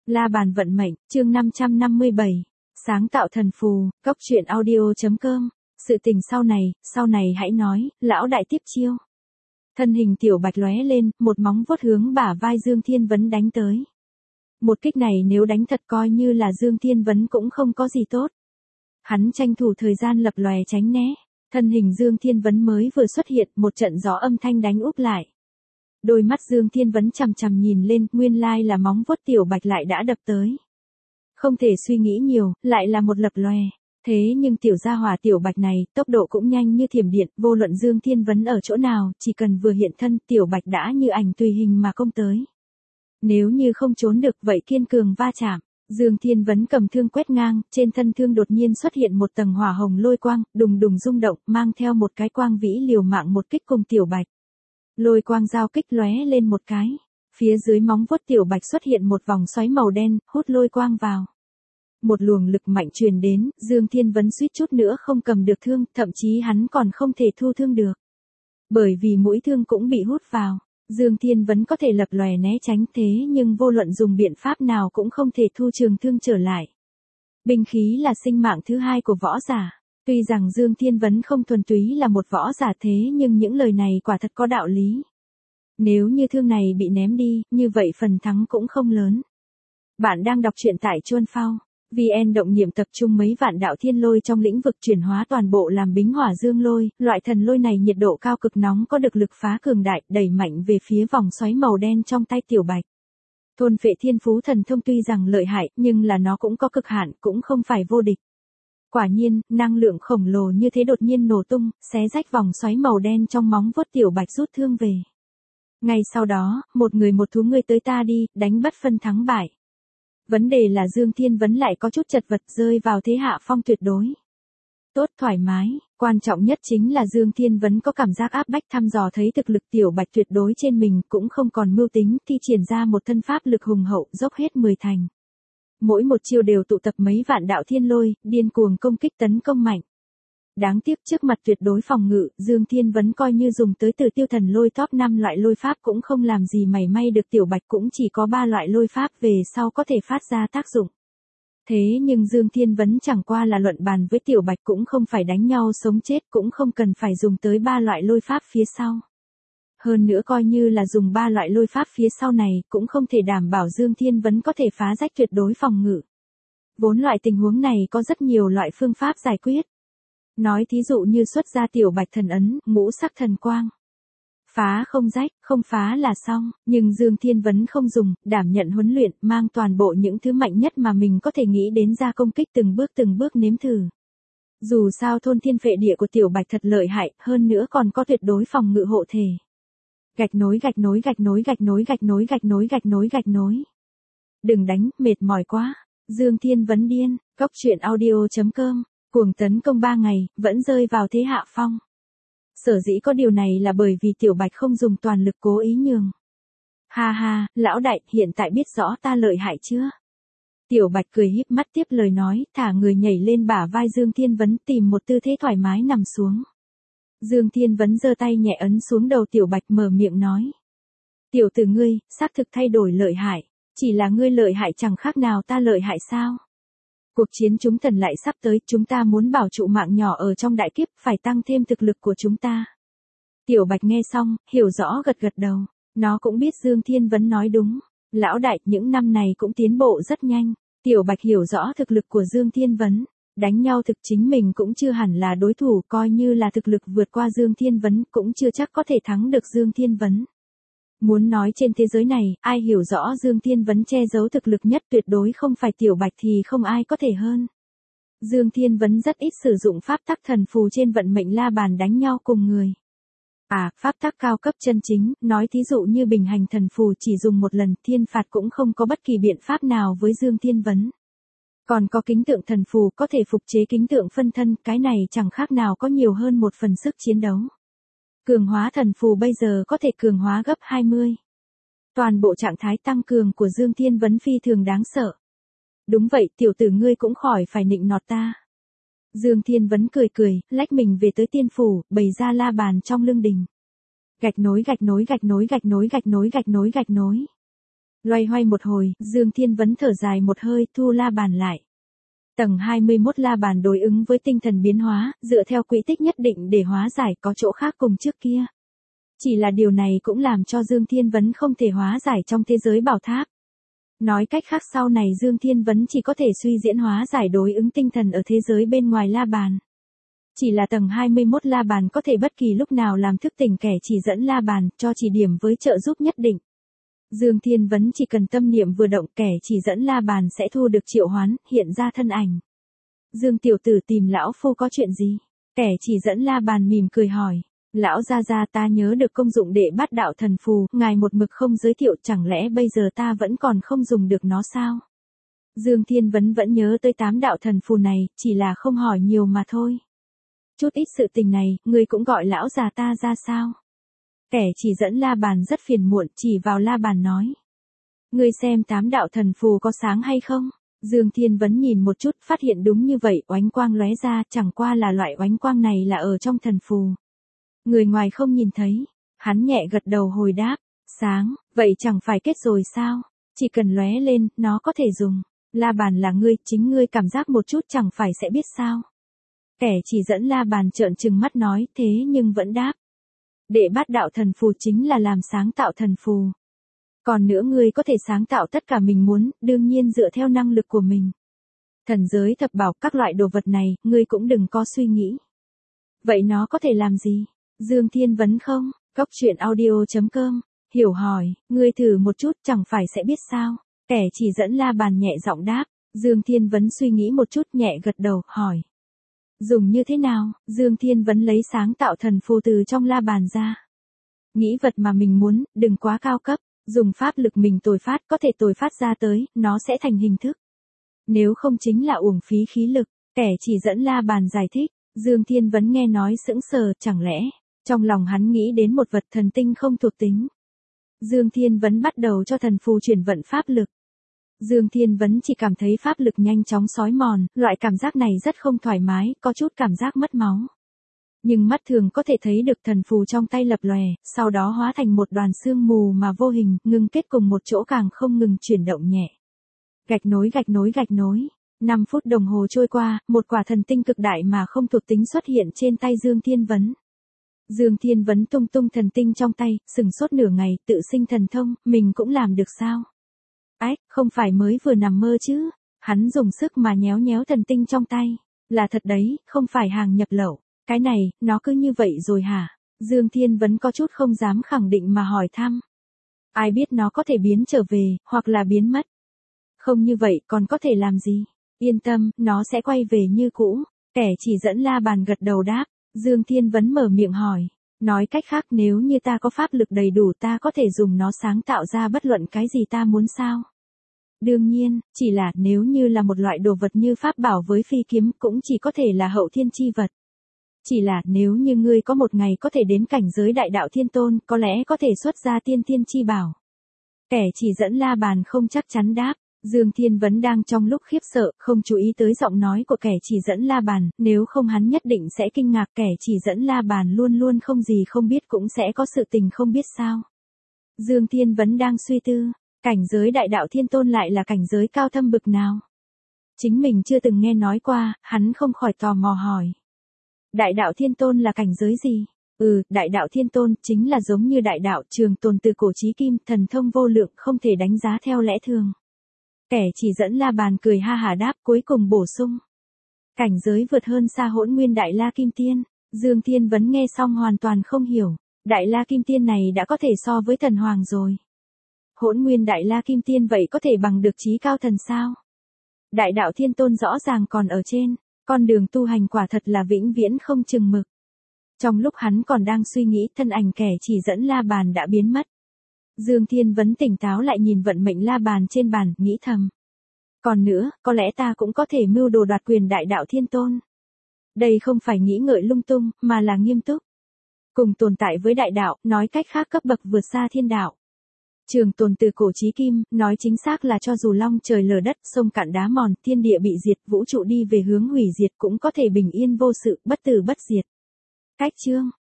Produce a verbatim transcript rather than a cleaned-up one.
La bàn vận mệnh, chương năm trăm năm mươi bảy. Sáng tạo thần phù, cốc truyện audio.com. Sự tình sau này, sau này hãy nói, lão đại tiếp chiêu. Thân hình tiểu bạch lóe lên, một móng vuốt hướng bả vai Dương Thiên Vấn đánh tới. Một kích này nếu đánh thật coi như là Dương Thiên Vấn cũng không có gì tốt. Hắn tranh thủ thời gian lập lòe tránh né. Thân hình Dương Thiên Vấn mới vừa xuất hiện, một trận gió âm thanh đánh úp lại. Đôi mắt Dương Thiên Vấn chằm chằm nhìn lên, nguyên lai là móng vuốt tiểu bạch lại đã đập tới. Không thể suy nghĩ nhiều, lại là một lập lòe. Thế nhưng tiểu gia hỏa tiểu bạch này, tốc độ cũng nhanh như thiểm điện, vô luận Dương Thiên Vấn ở chỗ nào, chỉ cần vừa hiện thân, tiểu bạch đã như ảnh tùy hình mà công tới. Nếu như không trốn được, vậy kiên cường va chạm. Dương Thiên Vấn cầm thương quét ngang, trên thân thương đột nhiên xuất hiện một tầng hỏa hồng lôi quang, đùng đùng rung động, mang theo một cái quang vĩ liều mạng một kích cùng tiểu bạch. Lôi quang giao kích lóe lên một cái. Phía dưới móng vuốt tiểu bạch xuất hiện một vòng xoáy màu đen, hút lôi quang vào. Một luồng lực mạnh truyền đến, Dương Thiên Vấn suýt chút nữa không cầm được thương, thậm chí hắn còn không thể thu thương được. Bởi vì mũi thương cũng bị hút vào. Dương Thiên Vấn có thể lập lòe né tránh thế nhưng vô luận dùng biện pháp nào cũng không thể thu trường thương trở lại. Binh khí là sinh mạng thứ hai của võ giả. Tuy rằng Dương Thiên Vấn không thuần túy là một võ giả thế nhưng những lời này quả thật có đạo lý. Nếu như thương này bị ném đi, như vậy phần thắng cũng không lớn. Bạn đang đọc truyện tại Chuan Phao. vê en động nhiệm tập trung mấy vạn đạo thiên lôi trong lĩnh vực chuyển hóa toàn bộ làm bính hỏa dương lôi, loại thần lôi này nhiệt độ cao cực nóng có được lực phá cường đại, đẩy mạnh về phía vòng xoáy màu đen trong tay tiểu bạch. Thôn phệ thiên phú thần thông tuy rằng lợi hại, nhưng là nó cũng có cực hạn, cũng không phải vô địch. Quả nhiên, năng lượng khổng lồ như thế đột nhiên nổ tung, xé rách vòng xoáy màu đen trong móng vuốt tiểu bạch rút thương về. Ngay sau đó, một người một thú ngươi tới ta đi, đánh bất phân thắng bại. Vấn đề là Dương Thiên Vấn lại có chút chật vật rơi vào thế hạ phong tuyệt đối. Tốt thoải mái, quan trọng nhất chính là Dương Thiên Vấn có cảm giác áp bách thăm dò thấy thực lực tiểu bạch tuyệt đối trên mình cũng không còn mưu tính thi triển ra một thân pháp lực hùng hậu dốc hết mười thành. Mỗi một chiêu đều tụ tập mấy vạn đạo thiên lôi, điên cuồng công kích tấn công mạnh. Đáng tiếc trước mặt tuyệt đối phòng ngự, Dương Thiên Vấn coi như dùng tới từ tiêu thần lôi top năm loại lôi pháp cũng không làm gì mảy may được tiểu bạch cũng chỉ có ba loại lôi pháp về sau có thể phát ra tác dụng. Thế nhưng Dương Thiên Vấn chẳng qua là luận bàn với tiểu bạch cũng không phải đánh nhau sống chết cũng không cần phải dùng tới ba loại lôi pháp phía sau. Hơn nữa coi như là dùng ba loại lôi pháp phía sau này cũng không thể đảm bảo Dương Thiên Vấn có thể phá rách tuyệt đối phòng ngự. Vốn loại tình huống này có rất nhiều loại phương pháp giải quyết. Nói thí dụ như xuất ra tiểu bạch thần ấn, ngũ sắc thần quang. Phá không rách, không phá là xong, nhưng Dương Thiên Vấn không dùng, đảm nhận huấn luyện, mang toàn bộ những thứ mạnh nhất mà mình có thể nghĩ đến ra công kích từng bước từng bước nếm thử. Dù sao thôn thiên phệ địa của tiểu bạch thật lợi hại, hơn nữa còn có tuyệt đối phòng ngự hộ thể. Gạch nối gạch nối gạch nối gạch nối gạch nối gạch nối gạch nối gạch nối. Đừng đánh, mệt mỏi quá. Dương Thiên Vấn điên, cốc truyện audio.com. Cuồng tấn công ba ngày, vẫn rơi vào thế hạ phong. Sở dĩ có điều này là bởi vì tiểu bạch không dùng toàn lực cố ý nhường. Ha ha, lão đại, hiện tại biết rõ ta lợi hại chưa? Tiểu bạch cười híp mắt tiếp lời nói, thả người nhảy lên bả vai Dương Thiên Vấn tìm một tư thế thoải mái nằm xuống. Dương Thiên Vấn giơ tay nhẹ ấn xuống đầu tiểu bạch mở miệng nói. Tiểu tử ngươi, xác thực thay đổi lợi hại, chỉ là ngươi lợi hại chẳng khác nào ta lợi hại sao? Cuộc chiến chúng thần lại sắp tới, chúng ta muốn bảo trụ mạng nhỏ ở trong đại kiếp, phải tăng thêm thực lực của chúng ta. Tiểu bạch nghe xong, hiểu rõ gật gật đầu, nó cũng biết Dương Thiên Vấn nói đúng. Lão đại, những năm này cũng tiến bộ rất nhanh. Tiểu bạch hiểu rõ thực lực của Dương Thiên Vấn. Đánh nhau thực chính mình cũng chưa hẳn là đối thủ, coi như là thực lực vượt qua Dương Thiên Vấn cũng chưa chắc có thể thắng được Dương Thiên Vấn. Muốn nói trên thế giới này, ai hiểu rõ Dương Thiên Vấn che giấu thực lực nhất tuyệt đối không phải tiểu bạch thì không ai có thể hơn. Dương Thiên Vấn rất ít sử dụng pháp tắc thần phù trên vận mệnh la bàn đánh nhau cùng người. À, pháp tắc cao cấp chân chính, nói thí dụ như bình hành thần phù chỉ dùng một lần, thiên phạt cũng không có bất kỳ biện pháp nào với Dương Thiên Vấn. Còn có kính tượng thần phù có thể phục chế kính tượng phân thân, cái này chẳng khác nào có nhiều hơn một phần sức chiến đấu. Cường hóa thần phù bây giờ có thể cường hóa gấp hai mươi. Toàn bộ trạng thái tăng cường của Dương Thiên Vấn phi thường đáng sợ. Đúng vậy, tiểu tử ngươi cũng khỏi phải nịnh nọt ta. Dương Thiên Vấn cười cười, lách mình về tới tiên phủ, bày ra la bàn trong lương đình. Gạch nối gạch nối gạch nối gạch nối gạch nối gạch nối gạch nối. Loay hoay một hồi, Dương Thiên Vấn thở dài một hơi, thu la bàn lại. Tầng hai mươi mốt la bàn đối ứng với tinh thần biến hóa, dựa theo quỹ tích nhất định để hóa giải, có chỗ khác cùng trước kia. Chỉ là điều này cũng làm cho Dương Thiên Vấn không thể hóa giải trong thế giới bảo tháp. Nói cách khác sau này Dương Thiên Vấn chỉ có thể suy diễn hóa giải đối ứng tinh thần ở thế giới bên ngoài la bàn. Chỉ là tầng hai mươi mốt la bàn có thể bất kỳ lúc nào làm thức tỉnh kẻ chỉ dẫn la bàn, cho chỉ điểm với trợ giúp nhất định. Dương Thiên Vấn chỉ cần tâm niệm vừa động, kẻ chỉ dẫn la bàn sẽ thu được triệu hoán, hiện ra thân ảnh. Dương tiểu tử tìm lão phu có chuyện gì? Kẻ chỉ dẫn la bàn mỉm cười hỏi. Lão gia gia, ta nhớ được công dụng đệ bát đạo thần phù, ngài một mực không giới thiệu, chẳng lẽ bây giờ ta vẫn còn không dùng được nó sao? Dương Thiên Vấn vẫn nhớ tới tám đạo thần phù này, chỉ là không hỏi nhiều mà thôi. Chút ít sự tình này, ngươi cũng gọi lão già ta ra sao? Kẻ chỉ dẫn la bàn rất phiền muộn, chỉ vào la bàn nói. Ngươi xem tám đạo thần phù có sáng hay không? Dương Thiên Vấn nhìn một chút, phát hiện đúng như vậy, oánh quang lóe ra, chẳng qua là loại oánh quang này là ở trong thần phù. Người ngoài không nhìn thấy. Hắn nhẹ gật đầu hồi đáp. Sáng, vậy chẳng phải kết rồi sao? Chỉ cần lóe lên, nó có thể dùng. La bàn là ngươi, chính ngươi cảm giác một chút chẳng phải sẽ biết sao? Kẻ chỉ dẫn la bàn trợn trừng mắt nói, thế nhưng vẫn đáp. Đệ bát đạo thần phù chính là làm sáng tạo thần phù. Còn nữa ngươi có thể sáng tạo tất cả mình muốn, đương nhiên dựa theo năng lực của mình. Thần giới thập bảo, các loại đồ vật này, ngươi cũng đừng có suy nghĩ. Vậy nó có thể làm gì? Dương Thiên Vấn không? Cóc truyện audio chấm com. Hiểu hỏi, ngươi thử một chút chẳng phải sẽ biết sao? Kẻ chỉ dẫn la bàn nhẹ giọng đáp. Dương Thiên Vấn suy nghĩ một chút nhẹ gật đầu, hỏi. Dùng như thế nào? Dương Thiên Vấn lấy sáng tạo thần phù từ trong la bàn ra. Nghĩ vật mà mình muốn, đừng quá cao cấp. Dùng pháp lực mình tồi phát, có thể tồi phát ra tới, nó sẽ thành hình thức. Nếu không chính là uổng phí khí lực. Kẻ chỉ dẫn la bàn giải thích. Dương Thiên Vấn nghe nói sững sờ, chẳng lẽ, trong lòng hắn nghĩ đến một vật thần tinh không thuộc tính. Dương Thiên Vấn bắt đầu cho thần phù chuyển vận pháp lực. Dương Thiên Vấn chỉ cảm thấy pháp lực nhanh chóng xói mòn, loại cảm giác này rất không thoải mái, có chút cảm giác mất máu. Nhưng mắt thường có thể thấy được thần phù trong tay lập lòe, sau đó hóa thành một đoàn sương mù mà vô hình, ngưng kết cùng một chỗ càng không ngừng chuyển động nhẹ. Gạch nối gạch nối gạch nối. năm phút đồng hồ trôi qua, một quả thần tinh cực đại mà không thuộc tính xuất hiện trên tay Dương Thiên Vấn. Dương Thiên Vấn tung tung thần tinh trong tay, sừng sốt nửa ngày, tự sinh thần thông, mình cũng làm được sao? Ách, không phải mới vừa nằm mơ chứ? Hắn dùng sức mà nhéo nhéo thần tinh trong tay. Là thật đấy, không phải hàng nhập lậu. Cái này, nó cứ như vậy rồi hả? Dương Thiên Vấn có chút không dám khẳng định mà hỏi thăm. Ai biết nó có thể biến trở về, hoặc là biến mất. Không như vậy còn có thể làm gì? Yên tâm, nó sẽ quay về như cũ. Kẻ chỉ dẫn la bàn gật đầu đáp. Dương Thiên Vấn mở miệng hỏi. Nói cách khác nếu như ta có pháp lực đầy đủ ta có thể dùng nó sáng tạo ra bất luận cái gì ta muốn sao? Đương nhiên, chỉ là nếu như là một loại đồ vật như pháp bảo với phi kiếm cũng chỉ có thể là hậu thiên chi vật. Chỉ là nếu như ngươi có một ngày có thể đến cảnh giới đại đạo thiên tôn có lẽ có thể xuất ra tiên thiên chi bảo. Kẻ chỉ dẫn la bàn không chắc chắn đáp. Dương Thiên Vấn đang trong lúc khiếp sợ, không chú ý tới giọng nói của kẻ chỉ dẫn la bàn, nếu không hắn nhất định sẽ kinh ngạc. Kẻ chỉ dẫn la bàn luôn luôn không gì không biết cũng sẽ có sự tình không biết sao. Dương Thiên Vấn đang suy tư, cảnh giới đại đạo thiên tôn lại là cảnh giới cao thâm bực nào? Chính mình chưa từng nghe nói qua, hắn không khỏi tò mò hỏi. Đại đạo thiên tôn là cảnh giới gì? Ừ, đại đạo thiên tôn chính là giống như đại đạo trường tồn từ cổ chí kim, thần thông vô lượng không thể đánh giá theo lẽ thường. Kẻ chỉ dẫn la bàn cười ha hà đáp cuối cùng bổ sung. Cảnh giới vượt hơn xa hỗn nguyên đại la kim tiên. Dương Thiên Vấn nghe xong hoàn toàn không hiểu. Đại la kim tiên này đã có thể so với thần hoàng rồi. Hỗn nguyên đại la kim tiên vậy có thể bằng được chí cao thần sao? Đại đạo thiên tôn rõ ràng còn ở trên. Con đường tu hành quả thật là vĩnh viễn không chừng mực. Trong lúc hắn còn đang suy nghĩ thân ảnh kẻ chỉ dẫn la bàn đã biến mất. Dương Thiên Vấn tỉnh táo lại nhìn vận mệnh la bàn trên bàn, nghĩ thầm. Còn nữa, có lẽ ta cũng có thể mưu đồ đoạt quyền đại đạo thiên tôn. Đây không phải nghĩ ngợi lung tung, mà là nghiêm túc. Cùng tồn tại với đại đạo, nói cách khác cấp bậc vượt xa thiên đạo. Trường tồn từ cổ chí kim, nói chính xác là cho dù long trời lở đất, sông cạn đá mòn, thiên địa bị diệt, vũ trụ đi về hướng hủy diệt cũng có thể bình yên vô sự, bất tử bất diệt. Cách chương